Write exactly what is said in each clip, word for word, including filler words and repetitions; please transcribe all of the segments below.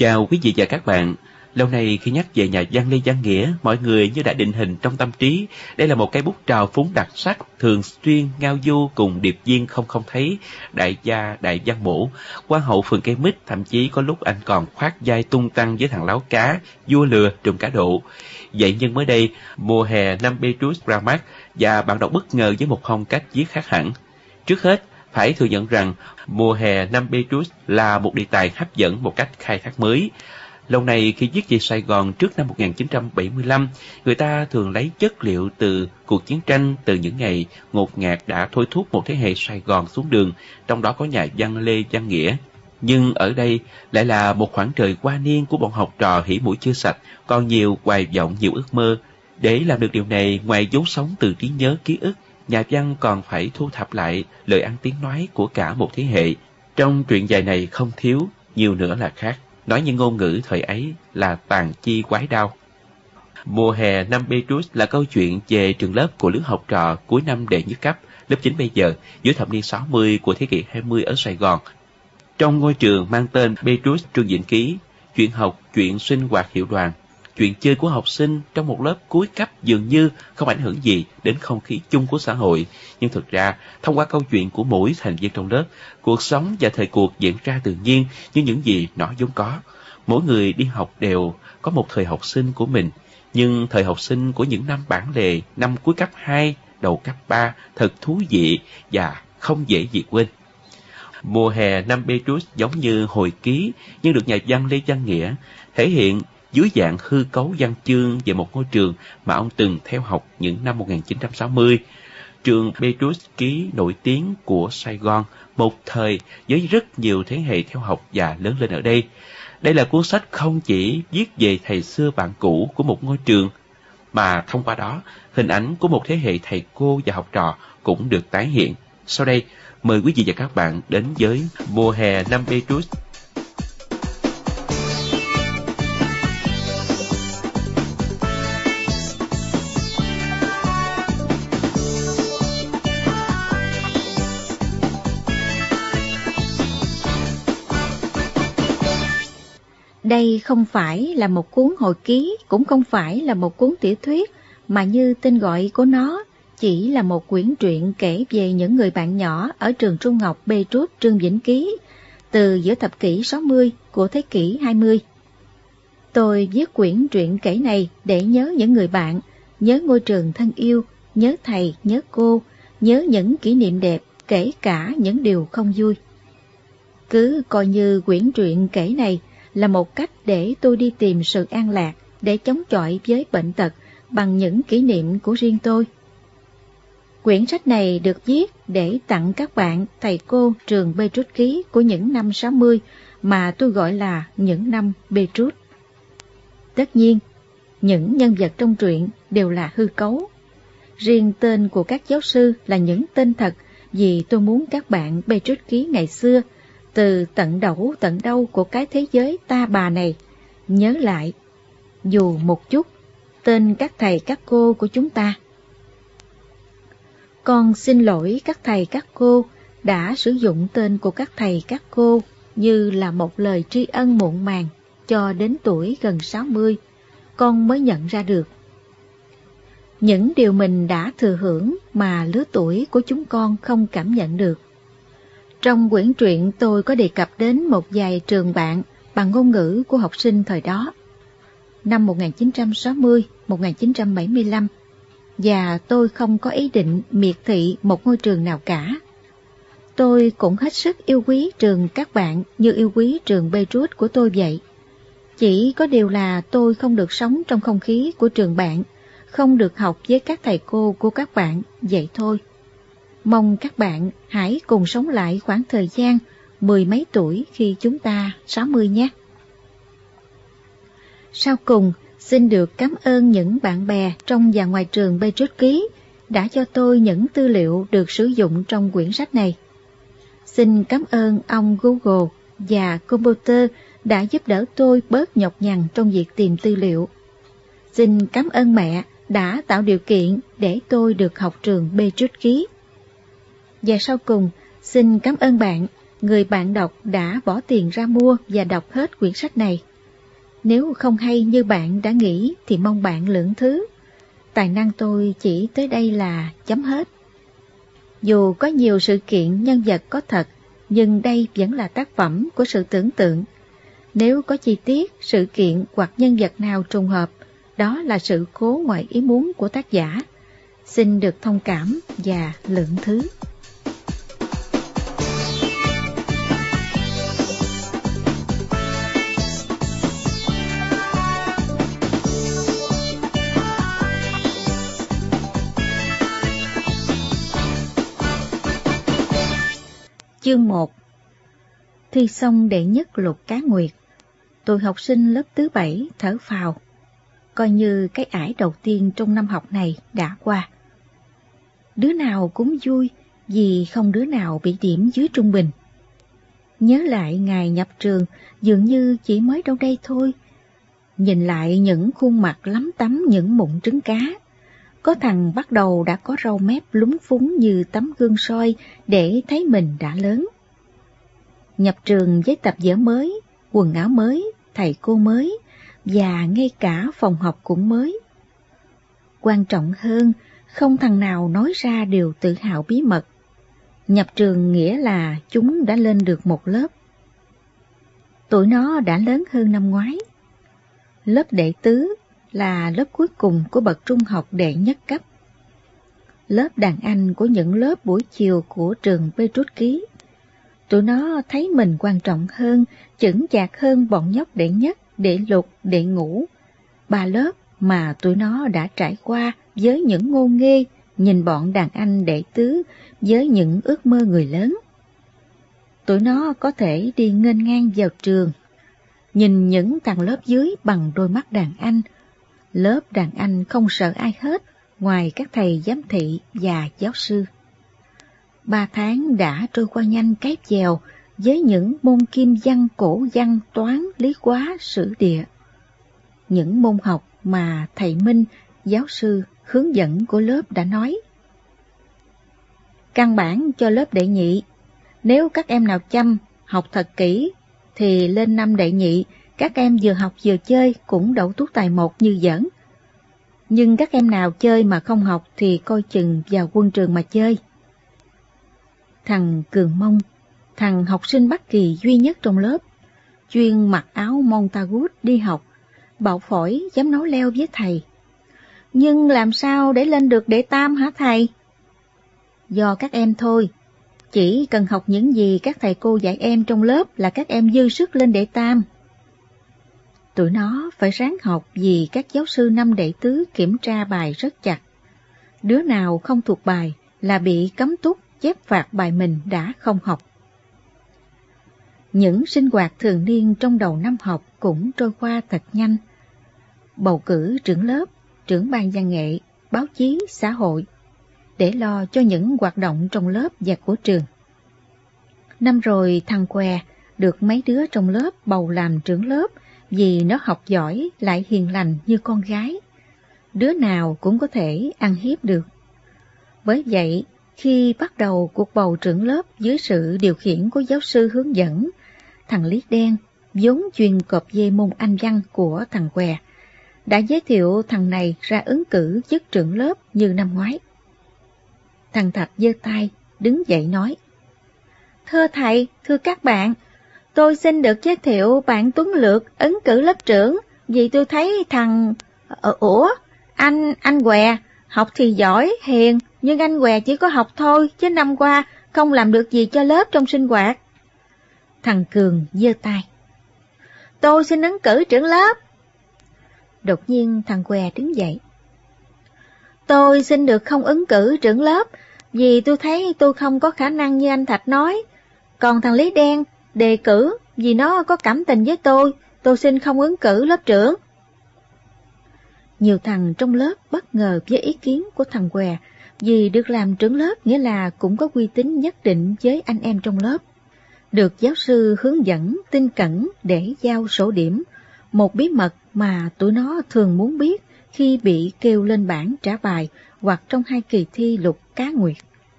Chào quý vị và các bạn. Lâu nay khi nhắc về nhà văn Lê Văn Nghĩa, mọi người như đã định hình trong tâm trí, đây là một cây bút trào phúng đặc sắc, thường xuyên ngao du cùng điệp viên không không thấy, đại gia đại văn mổ, quan hậu phường cây mít, thậm chí có lúc anh còn khoác vai tung tăng với thằng láo cá, vua lừa trùm cá độ. Vậy nhưng mới đây, mùa hè năm Petrus ra mắt và bạn đọc bất ngờ với một phong cách viết khác hẳn. Trước hết, phải thừa nhận rằng mùa hè năm Petrus là một đề tài hấp dẫn một cách khai thác mới. Lâu nay khi viết về Sài Gòn trước năm một nghìn chín trăm bảy mươi lăm, người ta thường lấy chất liệu từ cuộc chiến tranh, từ những ngày ngột ngạt đã thôi thúc một thế hệ Sài Gòn xuống đường, trong đó có nhà văn Lê Văn Nghĩa. Nhưng ở đây lại là một khoảng trời hoa niên của bọn học trò hỉ mũi chưa sạch, còn nhiều hoài vọng, nhiều ước mơ. Để làm được điều này, ngoài vốn sống từ trí nhớ ký ức, nhà văn còn phải thu thập lại lời ăn tiếng nói của cả một thế hệ. Trong truyện dài này không thiếu, nhiều nữa là khác. Nói những ngôn ngữ thời ấy là tàn chi quái đao. Mùa hè năm Petrus là câu chuyện về trường lớp của lứa học trò cuối năm đệ nhất cấp, lớp chín bây giờ, giữa thập niên sáu mươi của thế kỷ hai mươi ở Sài Gòn. Trong ngôi trường mang tên Petrus Trương Vĩnh Ký, chuyện học, chuyện sinh hoạt hiệu đoàn, chuyện chơi của học sinh trong một lớp cuối cấp dường như không ảnh hưởng gì đến không khí chung của xã hội. Nhưng thực ra, thông qua câu chuyện của mỗi thành viên trong lớp, cuộc sống và thời cuộc diễn ra tự nhiên như những gì nó vốn có. Mỗi người đi học đều có một thời học sinh của mình, nhưng thời học sinh của những năm bản lề, năm cuối cấp hai, đầu cấp ba thật thú vị và không dễ gì quên. Mùa hè năm Petrus giống như hồi ký, nhưng được nhà văn Lê Văn Nghĩa thể hiện dưới dạng hư cấu văn chương về một ngôi trường mà ông từng theo học những năm một nghìn chín trăm sáu mươi. Trường Petrus Ký nổi tiếng của Sài Gòn, một thời với rất nhiều thế hệ theo học và lớn lên ở đây. Đây là cuốn sách không chỉ viết về thầy xưa bạn cũ của một ngôi trường, mà thông qua đó, hình ảnh của một thế hệ thầy cô và học trò cũng được tái hiện. Sau đây, mời quý vị và các bạn đến với Mùa hè năm Petrus. Đây không phải là một cuốn hồi ký, cũng không phải là một cuốn tiểu thuyết, mà như tên gọi của nó, chỉ là một quyển truyện kể về những người bạn nhỏ ở trường trung học Petrus Trương Vĩnh Ký, từ giữa thập kỷ sáu mươi của thế kỷ hai mươi. Tôi viết quyển truyện kể này để nhớ những người bạn, nhớ ngôi trường thân yêu, nhớ thầy, nhớ cô, nhớ những kỷ niệm đẹp, kể cả những điều không vui. Cứ coi như quyển truyện kể này là một cách để tôi đi tìm sự an lạc, để chống chọi với bệnh tật bằng những kỷ niệm của riêng tôi. Quyển sách này được viết để tặng các bạn, thầy cô trường Petrus Ký của những năm sáu mươi mà tôi gọi là những năm Petrus. Tất nhiên, những nhân vật trong truyện đều là hư cấu. Riêng tên của các giáo sư là những tên thật, vì tôi muốn các bạn Petrus Ký ngày xưa, từ tận đầu tận đâu của cái thế giới ta bà này, nhớ lại, dù một chút, tên các thầy các cô của chúng ta. Con xin lỗi các thầy các cô đã sử dụng tên của các thầy các cô như là một lời tri ân muộn màng, cho đến tuổi gần sáu mươi, con mới nhận ra được những điều mình đã thừa hưởng mà lứa tuổi của chúng con không cảm nhận được. Trong quyển truyện tôi có đề cập đến một vài trường bạn bằng ngôn ngữ của học sinh thời đó, năm một nghìn chín trăm sáu mươi đến một nghìn chín trăm bảy mươi lăm, và tôi không có ý định miệt thị một ngôi trường nào cả. Tôi cũng hết sức yêu quý trường các bạn như yêu quý trường Petrus của tôi vậy. Chỉ có điều là tôi không được sống trong không khí của trường bạn, không được học với các thầy cô của các bạn, vậy thôi. Mong các bạn hãy cùng sống lại khoảng thời gian mười mấy tuổi khi chúng ta sáu mươi nhé. Sau cùng, xin được cảm ơn những bạn bè trong và ngoài trường Petrus Ký đã cho tôi những tư liệu được sử dụng trong quyển sách này. Xin cảm ơn ông Google và computer đã giúp đỡ tôi bớt nhọc nhằn trong việc tìm tư liệu. Xin cảm ơn mẹ đã tạo điều kiện để tôi được học trường Petrus Ký. Và sau cùng, xin cảm ơn bạn, người bạn đọc đã bỏ tiền ra mua và đọc hết quyển sách này. Nếu không hay như bạn đã nghĩ thì mong bạn lượng thứ. Tài năng tôi chỉ tới đây là chấm hết. Dù có nhiều sự kiện nhân vật có thật, nhưng đây vẫn là tác phẩm của sự tưởng tượng. Nếu có chi tiết, sự kiện hoặc nhân vật nào trùng hợp, đó là sự cố ngoài ý muốn của tác giả. Xin được thông cảm và lượng thứ. Chương một. Thi xong đệ nhất Lục Cá Nguyệt, tụi học sinh lớp thứ bảy thở phào, coi như cái ải đầu tiên trong năm học này đã qua. Đứa nào cũng vui vì không đứa nào bị điểm dưới trung bình. Nhớ lại ngày nhập trường dường như chỉ mới đâu đây thôi. Nhìn lại những khuôn mặt lắm tấm những mụn trứng cá. Có thằng bắt đầu đã có râu mép lúng phúng như tấm gương soi để thấy mình đã lớn. Nhập trường với tập vở mới, quần áo mới, thầy cô mới, và ngay cả phòng học cũng mới. Quan trọng hơn, không thằng nào nói ra điều tự hào bí mật. Nhập trường nghĩa là chúng đã lên được một lớp. Tụi nó đã lớn hơn năm ngoái. Lớp đệ tứ là lớp cuối cùng của bậc trung học đệ nhất cấp. Lớp đàn anh của những lớp buổi chiều của trường Petrus Ký. Tụi nó thấy mình quan trọng hơn, chững chạc hơn bọn nhóc đệ nhất, đệ lục, đệ ngũ. Ba lớp mà tụi nó đã trải qua với những ngô nghê, nhìn bọn đàn anh đệ tứ với những ước mơ người lớn. Tụi nó có thể đi nghênh ngang vào trường, nhìn những thằng lớp dưới bằng đôi mắt đàn anh. Lớp đàn anh không sợ ai hết, ngoài các thầy giám thị và giáo sư. Ba tháng đã trôi qua nhanh cái chèo với những môn kim văn, cổ văn, toán, lý hóa, sử địa. Những môn học mà thầy Minh, giáo sư, hướng dẫn của lớp đã nói. Căn bản cho lớp đệ nhị, nếu các em nào chăm, học thật kỹ, thì lên năm đệ nhị, các em vừa học vừa chơi cũng đậu tú tài một như giỡn. Nhưng các em nào chơi mà không học thì coi chừng vào quân trường mà chơi. Thằng Cường Mông, thằng học sinh Bắc Kỳ duy nhất trong lớp, chuyên mặc áo Montagut đi học, bạo phổi dám nói leo với thầy. Nhưng làm sao để lên được đệ tam hả thầy? Do các em thôi, chỉ cần học những gì các thầy cô dạy em trong lớp là các em dư sức lên đệ tam. Tụi nó phải ráng học vì các giáo sư năm đệ tứ kiểm tra bài rất chặt. Đứa nào không thuộc bài là bị cấm túc chép phạt bài mình đã không học. Những sinh hoạt thường niên trong đầu năm học cũng trôi qua thật nhanh. Bầu cử trưởng lớp, trưởng ban văn nghệ, báo chí, xã hội, để lo cho những hoạt động trong lớp và của trường. Năm rồi thằng Què được mấy đứa trong lớp bầu làm trưởng lớp vì nó học giỏi lại hiền lành như con gái. Đứa nào cũng có thể ăn hiếp được. Bởi vậy, khi bắt đầu cuộc bầu trưởng lớp dưới sự điều khiển của giáo sư hướng dẫn, thằng Lý Đen, vốn chuyên cọp dê môn Anh văn của thằng Què, đã giới thiệu thằng này ra ứng cử chức trưởng lớp như năm ngoái. Thằng Thạch giơ tay, đứng dậy nói: Thưa thầy, thưa các bạn, tôi xin được giới thiệu bạn Tuấn Lược ứng cử lớp trưởng, vì tôi thấy thằng... Ờ, ủa, anh, anh Què, học thì giỏi, hiền, nhưng anh Què chỉ có học thôi, chứ năm qua không làm được gì cho lớp trong sinh hoạt. Thằng Cường giơ tay: Tôi xin ứng cử trưởng lớp. Đột nhiên thằng Què đứng dậy: Tôi xin được không ứng cử trưởng lớp, vì tôi thấy tôi không có khả năng như anh Thạch nói. Còn thằng Lý Đen đề cử vì nó có cảm tình với tôi, tôi xin không ứng cử lớp trưởng. Nhiều thằng trong lớp bất ngờ với ý kiến của thằng Què, vì được làm trưởng lớp nghĩa là cũng có uy tín nhất định với anh em trong lớp. Được giáo sư hướng dẫn tinh cẩn để giao sổ điểm, một bí mật mà tụi nó thường muốn biết khi bị kêu lên bảng trả bài hoặc trong hai kỳ thi Lục Cá Nguyệt.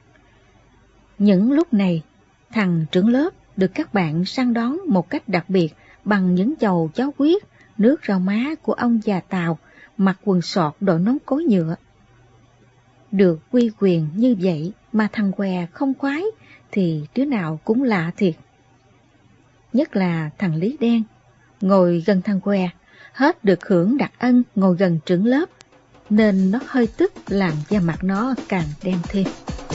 Những lúc này, thằng trưởng lớp được các bạn săn đón một cách đặc biệt bằng những chầu cháo huyết, nước rau má của ông già Tàu, mặc quần sọt đội nón cối nhựa. Được quy quyền như vậy mà thằng què không khoái thì đứa nào cũng lạ thiệt. Nhất là thằng Lý Đen, ngồi gần thằng què, hết được hưởng đặc ân ngồi gần trưởng lớp, nên nó hơi tức làm da mặt nó càng đen thêm.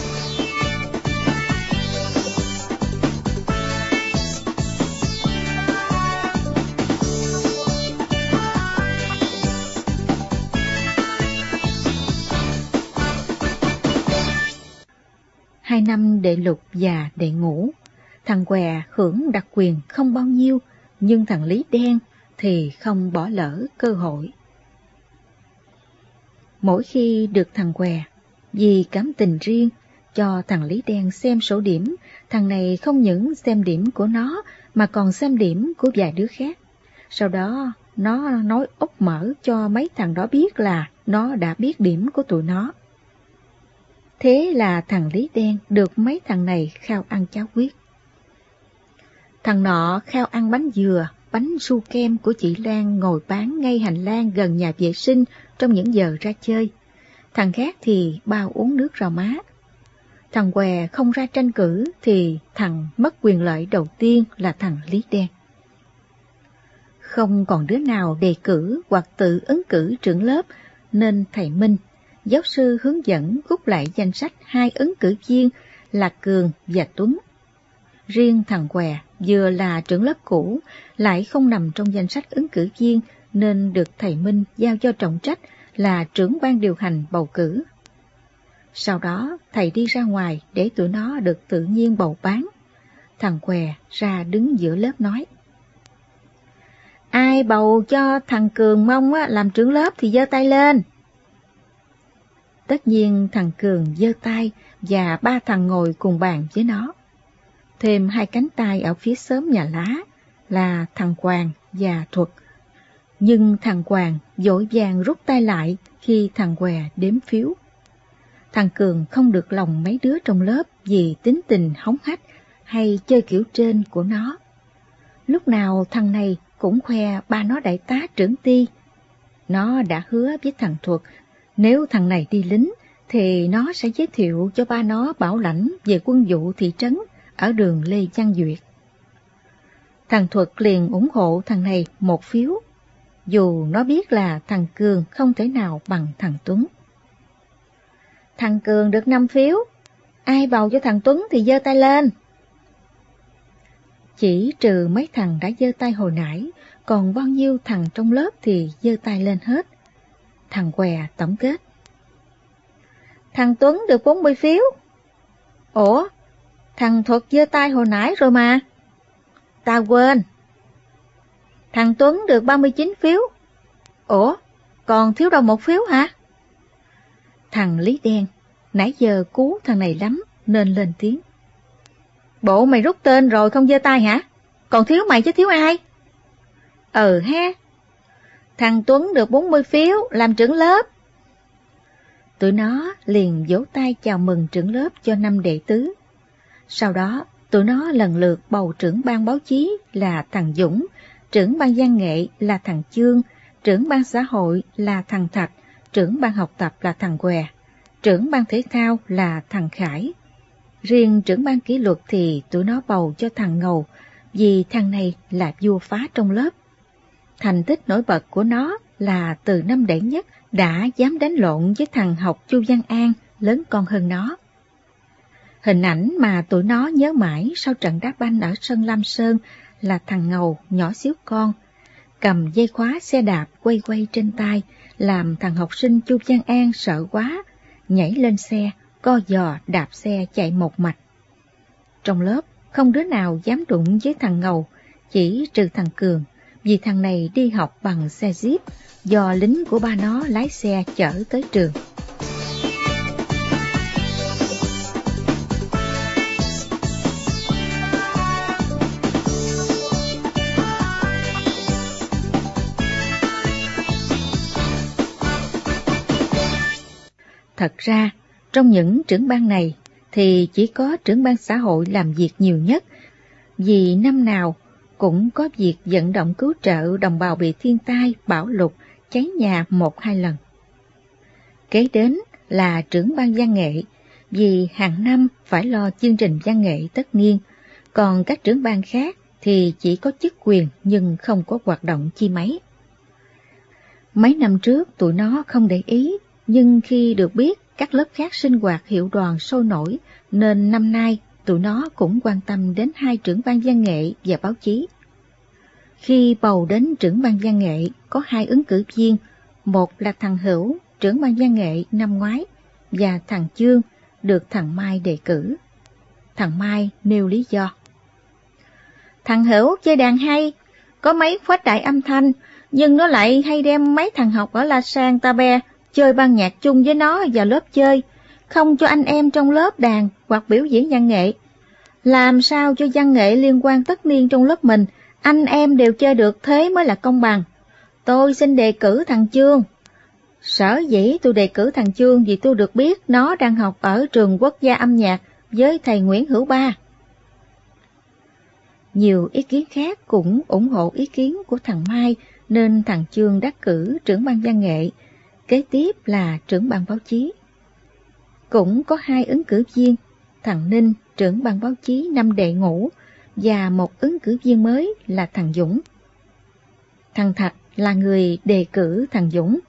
Hai năm đệ lục và đệ ngũ, thằng què hưởng đặc quyền không bao nhiêu, nhưng thằng Lý Đen thì không bỏ lỡ cơ hội. Mỗi khi được thằng què, vì cảm tình riêng, cho thằng Lý Đen xem sổ điểm, thằng này không những xem điểm của nó mà còn xem điểm của vài đứa khác. Sau đó nó nói úp mở cho mấy thằng đó biết là nó đã biết điểm của tụi nó. Thế là thằng Lý Đen được mấy thằng này khao ăn cháo huyết. Thằng nọ khao ăn bánh dừa, bánh su kem của chị Lan ngồi bán ngay hành lang gần nhà vệ sinh trong những giờ ra chơi. Thằng khác thì bao uống nước rau má. Thằng què không ra tranh cử thì thằng mất quyền lợi đầu tiên là thằng Lý Đen. Không còn đứa nào đề cử hoặc tự ứng cử trưởng lớp, nên thầy Minh, giáo sư hướng dẫn rút lại danh sách hai ứng cử viên là Cường và Tuấn. Riêng thằng què vừa là trưởng lớp cũ, lại không nằm trong danh sách ứng cử viên nên được thầy Minh giao cho trọng trách là trưởng ban điều hành bầu cử. Sau đó thầy đi ra ngoài để tụi nó được tự nhiên bầu bán. Thằng què ra đứng giữa lớp nói: Ai bầu cho thằng Cường Mông làm trưởng lớp thì giơ tay lên. Tất nhiên thằng Cường giơ tay và ba thằng ngồi cùng bàn với nó. Thêm hai cánh tay ở phía xóm nhà lá là thằng Quàng và Thuật. Nhưng thằng Quàng vội vàng rút tay lại khi thằng què đếm phiếu. Thằng Cường không được lòng mấy đứa trong lớp vì tính tình hống hách hay chơi kiểu trên của nó. Lúc nào thằng này cũng khoe ba nó đại tá trưởng ty. Nó đã hứa với thằng Thuật nếu thằng này đi lính thì nó sẽ giới thiệu cho ba nó bảo lãnh về quân vụ thị trấn ở đường Lê Văn Duyệt. Thằng Thuật liền ủng hộ thằng này một phiếu, dù nó biết là thằng Cường không thể nào bằng thằng Tuấn. Thằng Cường được năm phiếu, ai bầu cho thằng Tuấn thì giơ tay lên. Chỉ trừ mấy thằng đã giơ tay hồi nãy, còn bao nhiêu thằng trong lớp thì giơ tay lên hết. Thằng què tổng kết: Thằng Tuấn được bốn mươi phiếu. Ủa, thằng Thuật giơ tay hồi nãy rồi mà. Tao quên. Thằng Tuấn được ba mươi chín phiếu. Ủa, còn thiếu đâu một phiếu hả? Thằng Lý Đen nãy giờ cứu thằng này lắm nên lên tiếng: Bộ mày rút tên rồi không giơ tay hả? Còn thiếu mày chứ thiếu ai? Ừ ha. Thằng Tuấn được bốn mươi phiếu làm trưởng lớp. Tụi nó liền vỗ tay chào mừng trưởng lớp cho năm đệ tứ. Sau đó tụi nó lần lượt bầu trưởng ban báo chí là thằng Dũng, trưởng ban văn nghệ là thằng Chương, trưởng ban xã hội là thằng Thạch, trưởng ban học tập là thằng què, trưởng ban thể thao là thằng Khải. Riêng trưởng ban kỷ luật thì tụi nó bầu cho thằng Ngầu, vì thằng này là vua phá trong lớp. Thành tích nổi bật của nó là từ năm đệ nhất đã dám đánh lộn với thằng học Chu Văn An, lớn con hơn nó. Hình ảnh mà tụi nó nhớ mãi sau trận đá banh ở sân Lam Sơn là thằng Ngầu nhỏ xíu con, cầm dây khóa xe đạp quay quay trên tay, làm thằng học sinh Chu Văn An sợ quá, nhảy lên xe, co giò đạp xe chạy một mạch. Trong lớp không đứa nào dám đụng với thằng Ngầu, chỉ trừ thằng Cường, vì thằng này đi học bằng xe Jeep do lính của ba nó lái xe chở tới trường. Thật ra, trong những trưởng ban này thì chỉ có trưởng ban xã hội làm việc nhiều nhất, vì năm nào cũng có việc vận động cứu trợ đồng bào bị thiên tai, bão lụt, cháy nhà một hai lần. Kế đến là trưởng ban văn nghệ, vì hàng năm phải lo chương trình văn nghệ tất niên, còn các trưởng ban khác thì chỉ có chức quyền nhưng không có hoạt động chi mấy. Mấy năm trước tụi nó không để ý, nhưng khi được biết các lớp khác sinh hoạt hiệu đoàn sôi nổi, nên năm nay tụi nó cũng quan tâm đến hai trưởng ban văn nghệ và báo chí. Khi bầu đến trưởng ban văn nghệ, có hai ứng cử viên, một là thằng Hữu, trưởng ban văn nghệ năm ngoái, và thằng Chương, được thằng Mai đề cử. Thằng Mai nêu lý do. Thằng Hữu chơi đàn hay, có mấy khuếch đại âm thanh, nhưng nó lại hay đem mấy thằng học ở La Sang Tabe chơi ban nhạc chung với nó vào lớp chơi, không cho anh em trong lớp đàn hoặc biểu diễn văn nghệ. Làm sao cho văn nghệ liên quan tất niên trong lớp mình, anh em đều chơi được, thế mới là công bằng. Tôi xin đề cử thằng Chương. Sở dĩ tôi đề cử thằng Chương vì tôi được biết nó đang học ở trường quốc gia âm nhạc với thầy Nguyễn Hữu Ba. Nhiều ý kiến khác cũng ủng hộ ý kiến của thằng Mai, nên thằng Chương đắc cử trưởng ban văn nghệ, kế tiếp là trưởng ban báo chí. Cũng có hai ứng cử viên, thằng Ninh, trưởng ban báo chí năm đệ ngũ, và một ứng cử viên mới là thằng Dũng. Thằng Thạch là người đề cử thằng Dũng.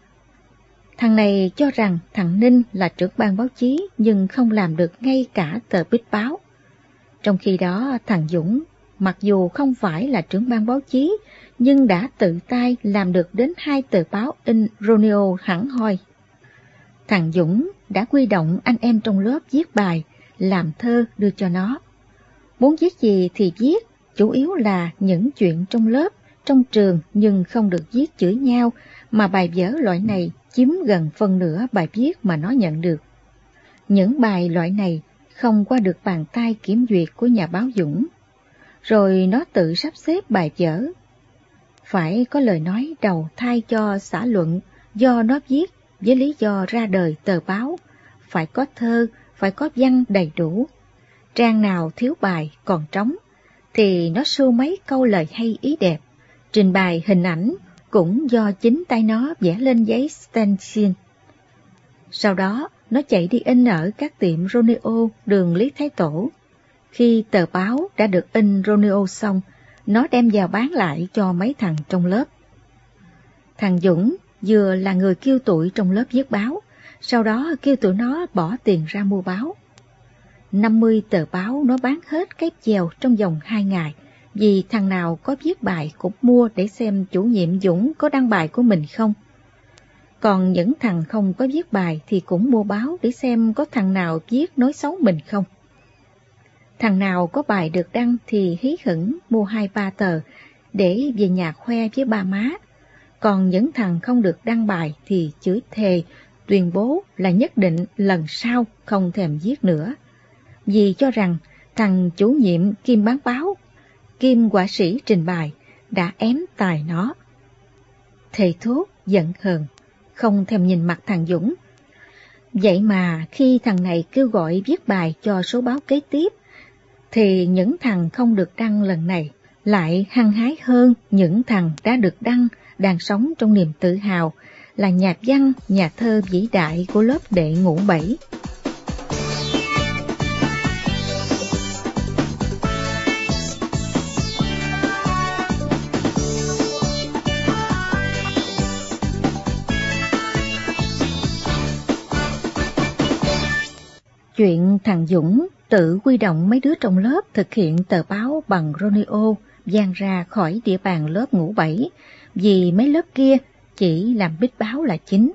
Thằng này cho rằng thằng Ninh là trưởng ban báo chí nhưng không làm được ngay cả tờ bích báo. Trong khi đó thằng Dũng, mặc dù không phải là trưởng ban báo chí, nhưng đã tự tay làm được đến hai tờ báo in Romeo hẳn hoi. Thằng Dũng đã huy động anh em trong lớp viết bài, làm thơ đưa cho nó. Muốn viết gì thì viết, chủ yếu là những chuyện trong lớp, trong trường, nhưng không được viết chửi nhau, mà bài vở loại này chiếm gần phân nửa bài viết mà nó nhận được. Những bài loại này không qua được bàn tay kiểm duyệt của nhà báo Dũng. Rồi nó tự sắp xếp bài vở. Phải có lời nói đầu thai cho xã luận do nó viết với lý do ra đời tờ báo, phải có thơ, phải có văn đầy đủ. Trang nào thiếu bài còn trống, thì nó sưu mấy câu lời hay ý đẹp. Trình bày hình ảnh cũng do chính tay nó vẽ lên giấy stencil. Sau đó, nó chạy đi in ở các tiệm Romeo đường Lý Thái Tổ. Khi tờ báo đã được in Romeo xong, nó đem vào bán lại cho mấy thằng trong lớp. Thằng Dũng vừa là người kiêu tụi trong lớp viết báo, sau đó kêu tụi nó bỏ tiền ra mua báo. năm mươi tờ báo nó bán hết cái chèo trong vòng hai ngày, vì thằng nào có viết bài cũng mua để xem chủ nhiệm Dũng có đăng bài của mình không. Còn những thằng không có viết bài thì cũng mua báo để xem có thằng nào viết nói xấu mình không. Thằng nào có bài được đăng thì hí hửng mua hai ba tờ để về nhà khoe với ba má. Còn những thằng không được đăng bài thì chửi thề, tuyên bố là nhất định lần sau không thèm viết nữa. Vì cho rằng thằng chủ nhiệm kim bán báo, kim họa sĩ trình bày đã ém tài nó. Thề thốt giận hờn, không thèm nhìn mặt thằng Dũng. Vậy mà khi thằng này kêu gọi viết bài cho số báo kế tiếp, thì những thằng không được đăng lần này lại hăng hái hơn những thằng đã được đăng, đang sống trong niềm tự hào là nhà văn, nhà thơ vĩ đại của lớp đệ ngũ bảy. Chuyện thằng Dũng tự huy động mấy đứa trong lớp thực hiện tờ báo bằng Romeo vang ra khỏi địa bàn lớp ngũ bảy, vì mấy lớp kia chỉ làm bích báo là chính.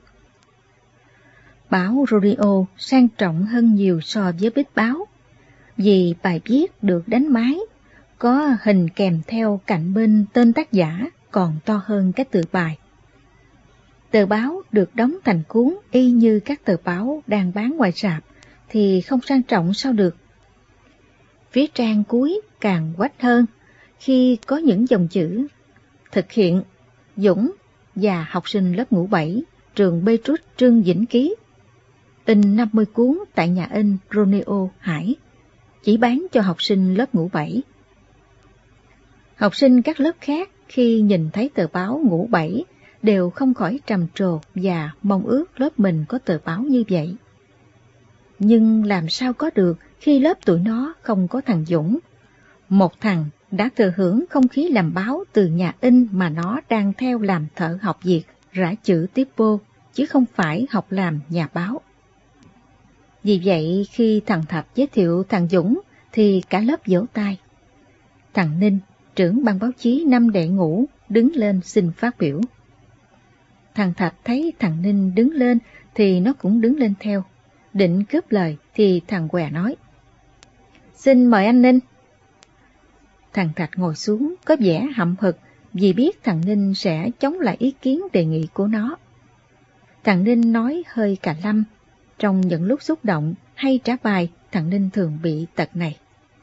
Báo Romeo sang trọng hơn nhiều so với bích báo, vì bài viết được đánh máy, có hình kèm theo cạnh bên tên tác giả còn to hơn cái tựa bài. Tờ báo được đóng thành cuốn y như các tờ báo đang bán ngoài rạp, thì không sang trọng sao được. Phía trang cuối càng quách hơn, khi có những dòng chữ thực hiện Dũng và học sinh lớp ngũ bảy, trường Petrus Trương Vĩnh Ký, in năm mươi cuốn tại nhà in Romeo Hải, chỉ bán cho học sinh lớp ngũ bảy. Học sinh các lớp khác khi nhìn thấy tờ báo ngũ bảy đều không khỏi trầm trồ và mong ước lớp mình có tờ báo như vậy. Nhưng làm sao có được khi lớp tụi nó không có thằng Dũng, một thằng đã thừa hưởng không khí làm báo từ nhà in mà nó đang theo làm thợ học việc rã chữ tiếp vô, chứ không phải học làm nhà báo. Vì vậy khi thằng Thạch giới thiệu thằng Dũng thì cả lớp vỗ tay. Thằng Ninh, trưởng ban báo chí năm đệ ngũ, đứng lên xin phát biểu. Thằng Thạch thấy thằng Ninh đứng lên thì nó cũng đứng lên theo. Định cướp lời thì thằng Què nói: "Xin mời anh Ninh." Thằng Thạch ngồi xuống có vẻ hậm hực vì biết thằng Ninh sẽ chống lại ý kiến đề nghị của nó. Thằng Ninh nói hơi cà lâm, trong những lúc xúc động hay trả bài thằng Ninh thường bị tật này.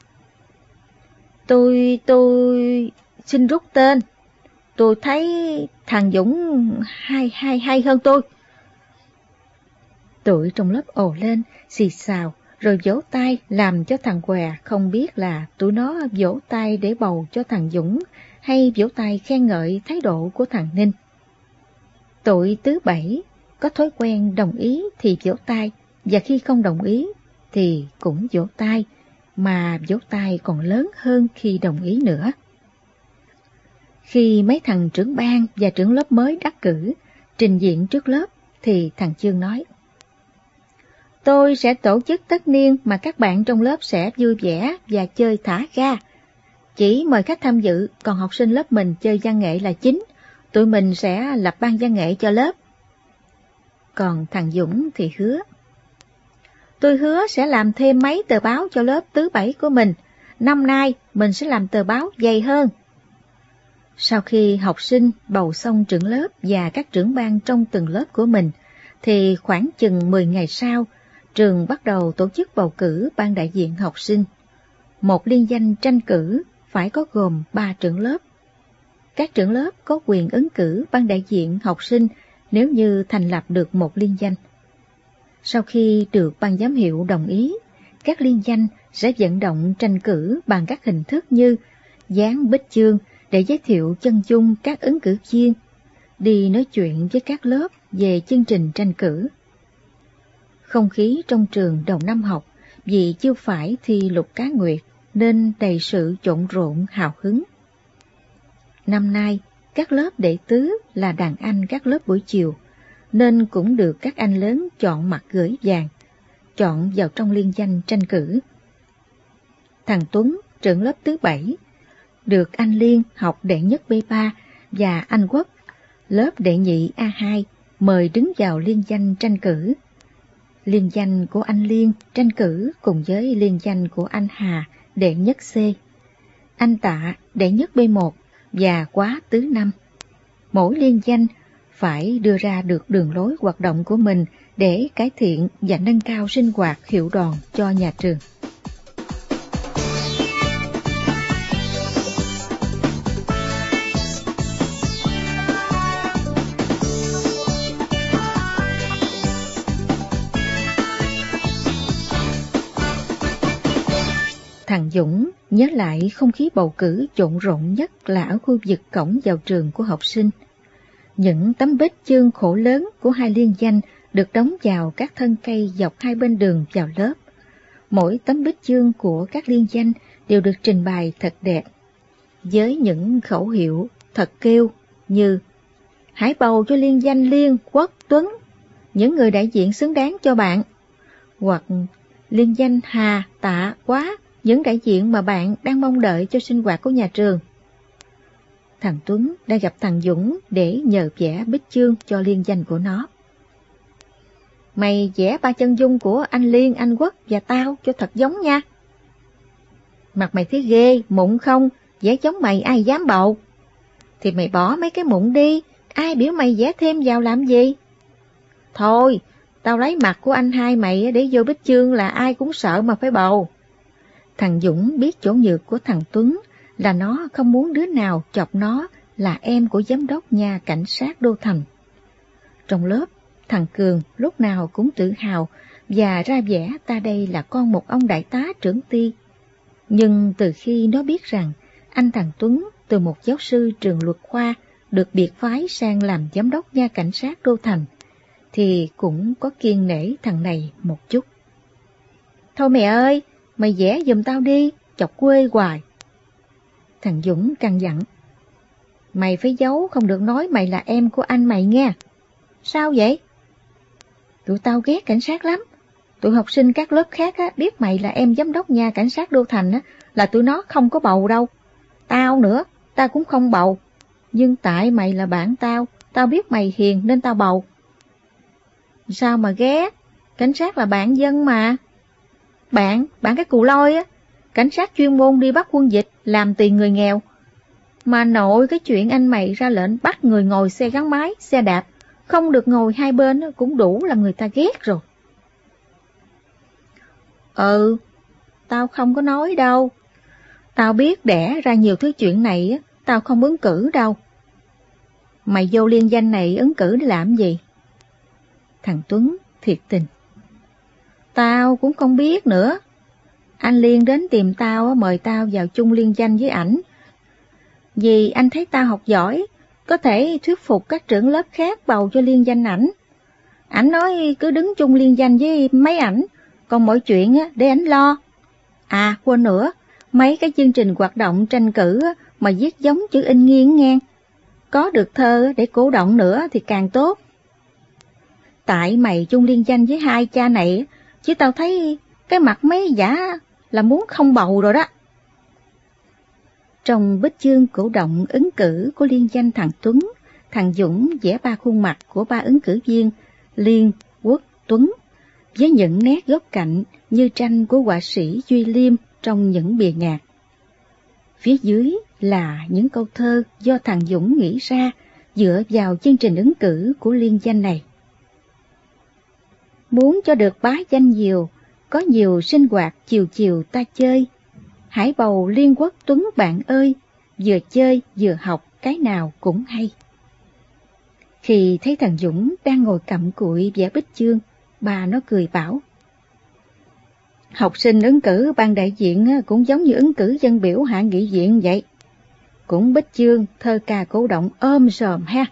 Tôi, tôi xin rút tên. Tôi thấy thằng Dũng hay hay hay hơn tôi. Tụi trong lớp ồ lên, xì xào, rồi vỗ tay làm cho thằng Què không biết là tụi nó vỗ tay để bầu cho thằng Dũng hay vỗ tay khen ngợi thái độ của thằng Ninh. Tụi tứ bảy có thói quen đồng ý thì vỗ tay, và khi không đồng ý thì cũng vỗ tay, mà vỗ tay còn lớn hơn khi đồng ý nữa. Khi mấy thằng trưởng ban và trưởng lớp mới đắc cử trình diện trước lớp thì thằng Chương nói: "Tôi sẽ tổ chức tất niên mà các bạn trong lớp sẽ vui vẻ và chơi thả ga. Chỉ mời khách tham dự, còn học sinh lớp mình chơi văn nghệ là chính. Tụi mình sẽ lập ban văn nghệ cho lớp." Còn thằng Dũng thì hứa: "Tôi hứa sẽ làm thêm mấy tờ báo cho lớp tứ bảy của mình. Năm nay mình sẽ làm tờ báo dày hơn." Sau khi học sinh bầu xong trưởng lớp và các trưởng ban trong từng lớp của mình, thì khoảng chừng mười ngày sau, trường bắt đầu tổ chức bầu cử ban đại diện học sinh. Một liên danh tranh cử phải có gồm ba trưởng lớp. Các trưởng lớp có quyền ứng cử ban đại diện học sinh nếu như thành lập được một liên danh. Sau khi được ban giám hiệu đồng ý, các liên danh sẽ vận động tranh cử bằng các hình thức như dán bích chương để giới thiệu chân dung các ứng cử viên, đi nói chuyện với các lớp về chương trình tranh cử. Không khí trong trường đầu năm học vì chưa phải thi Lục Cá Nguyệt nên đầy sự trộn rộn hào hứng. Năm nay, các lớp đệ tứ là đàn anh các lớp buổi chiều, nên cũng được các anh lớn chọn mặt gửi vàng, chọn vào trong liên danh tranh cử. Thằng Tuấn, trưởng lớp thứ bảy, được anh Liên học đệ nhất B ba và anh Quốc, lớp đệ nhị A hai, mời đứng vào liên danh tranh cử. Liên danh của anh Liên tranh cử cùng với liên danh của anh Hà đệ nhất C, anh Tạ đệ nhất B một và Quá tứ năm. Mỗi liên danh phải đưa ra được đường lối hoạt động của mình để cải thiện và nâng cao sinh hoạt hiệu đoàn cho nhà trường. Thằng Dũng nhớ lại không khí bầu cử trộn rộn nhất là ở khu vực cổng vào trường của học sinh. Những tấm bích chương khổ lớn của hai liên danh được đóng vào các thân cây dọc hai bên đường vào lớp. Mỗi tấm bích chương của các liên danh đều được trình bày thật đẹp, với những khẩu hiệu thật kêu như: "Hãy bầu cho liên danh Liên, Quốc, Tuấn, những người đại diện xứng đáng cho bạn", hoặc "Liên danh Hà, Tạ, Quá, những đại diện mà bạn đang mong đợi cho sinh hoạt của nhà trường." Thằng Tuấn đã gặp thằng Dũng để nhờ vẽ bích chương cho liên danh của nó. "Mày vẽ ba chân dung của anh Liên, anh Quốc và tao cho thật giống nha." "Mặt mày thấy ghê, mụn không, vẽ giống mày ai dám bầu." "Thì mày bỏ mấy cái mụn đi, ai biểu mày vẽ thêm vào làm gì?" "Thôi, tao lấy mặt của anh hai mày để vô bích chương là ai cũng sợ mà phải bầu." Thằng Dũng biết chỗ nhược của thằng Tuấn là nó không muốn đứa nào chọc nó là em của giám đốc nhà cảnh sát Đô Thành. Trong lớp, thằng Cường lúc nào cũng tự hào và ra vẻ ta đây là con một ông đại tá trưởng ty. Nhưng từ khi nó biết rằng anh thằng Tuấn từ một giáo sư trường luật khoa được biệt phái sang làm giám đốc nha cảnh sát đô thành, thì cũng có kiêng nể thằng này một chút. Thôi mẹ ơi, mày vẽ giùm tao đi, chọc quê hoài. Thằng Dũng căn dặn. Mày phải giấu, không được nói mày là em của anh mày nghe. Sao vậy? Tụi tao ghét cảnh sát lắm. Tụi học sinh các lớp khác á, biết mày là em giám đốc nha cảnh sát đô thành á, là tụi nó không có bầu đâu. Tao nữa, tao cũng không bầu. Nhưng tại mày là bạn tao, tao biết mày hiền nên tao bầu. Sao mà ghét? Cảnh sát là bạn dân mà. Bạn, bạn cái cù lôi á. Cảnh sát chuyên môn đi bắt quân dịch, làm tiền người nghèo. Mà nội cái chuyện anh mày ra lệnh bắt người ngồi xe gắn máy, xe đạp, không được ngồi hai bên cũng đủ làm người ta ghét rồi. Ừ, tao không có nói đâu. Tao biết đẻ ra nhiều thứ chuyện này, tao không ứng cử đâu. Mày vô liên danh này ứng cử để làm gì? Thằng Tuấn thiệt tình. Tao cũng không biết nữa. Anh Liên đến tìm tao mời tao vào chung liên danh với ảnh. Vì anh thấy tao học giỏi, có thể thuyết phục các trưởng lớp khác bầu cho liên danh ảnh. Ảnh nói cứ đứng chung liên danh với mấy ảnh, còn mọi chuyện để ảnh lo. À quên nữa, mấy cái chương trình hoạt động tranh cử mà viết giống chữ in nghiêng ngang. Có được thơ để cổ động nữa thì càng tốt. Tại mày chung liên danh với hai cha này, chứ tao thấy cái mặt mấy giả là muốn không bầu rồi đó. Trong bích chương cổ động ứng cử của liên danh thằng Tuấn, thằng Dũng vẽ ba khuôn mặt của ba ứng cử viên Liên, Quốc, Tuấn, với những nét góc cạnh như tranh của họa sĩ Duy Liêm trong những bìa nhạc. Phía dưới là những câu thơ do thằng Dũng nghĩ ra dựa vào chương trình ứng cử của liên danh này. Muốn cho được bá danh nhiều, có nhiều sinh hoạt chiều chiều ta chơi. Hãy bầu Liên, Quốc, Tuấn bạn ơi, vừa chơi vừa học cái nào cũng hay. Khi thấy thằng Dũng đang ngồi cặm cụi vẽ bích chương, bà nó cười bảo. Học sinh ứng cử ban đại diện cũng giống như ứng cử dân biểu hạ nghị viện vậy. Cũng bích chương, thơ ca cổ động ôm sòm ha.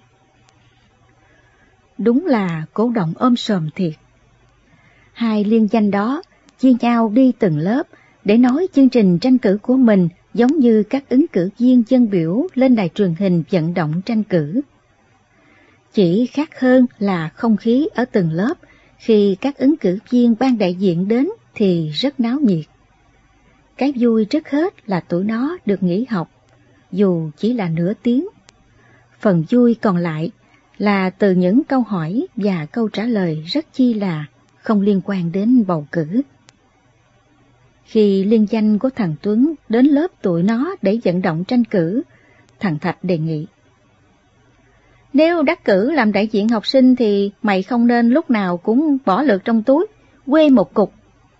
Đúng là cổ động ôm sòm thiệt. Hai liên danh đó chia nhau đi từng lớp để nói chương trình tranh cử của mình giống như các ứng cử viên dân biểu lên đài truyền hình vận động tranh cử. Chỉ khác hơn là không khí ở từng lớp khi các ứng cử viên ban đại diện đến thì rất náo nhiệt. Cái vui trước hết là tụi nó được nghỉ học, dù chỉ là nửa tiếng. Phần vui còn lại là từ những câu hỏi và câu trả lời rất chi là không liên quan đến bầu cử. Khi liên danh của thằng Tuấn đến lớp tụi nó để vận động tranh cử, thằng Thạch đề nghị. Nếu đắc cử làm đại diện học sinh thì mày không nên lúc nào cũng bỏ lượt trong túi, quê một cục.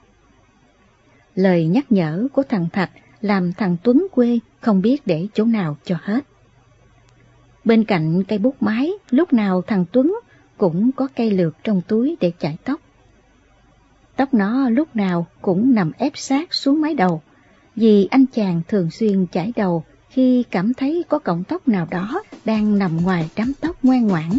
Lời nhắc nhở của thằng Thạch làm thằng Tuấn quê không biết để chỗ nào cho hết. Bên cạnh cây bút máy, lúc nào thằng Tuấn cũng có cây lược trong túi để chải tóc. Tóc nó lúc nào cũng nằm ép sát xuống mái đầu, vì anh chàng thường xuyên chải đầu khi cảm thấy có cọng tóc nào đó đang nằm ngoài đám tóc ngoan ngoãn.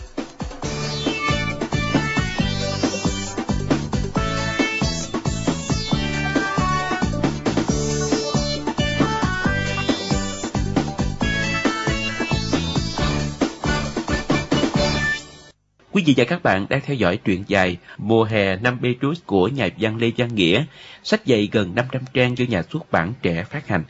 Quý vị và các bạn đang theo dõi truyện dài Mùa hè năm Petrus của nhà văn Lê Văn Nghĩa, sách dày gần năm trăm trang do nhà xuất bản Trẻ phát hành.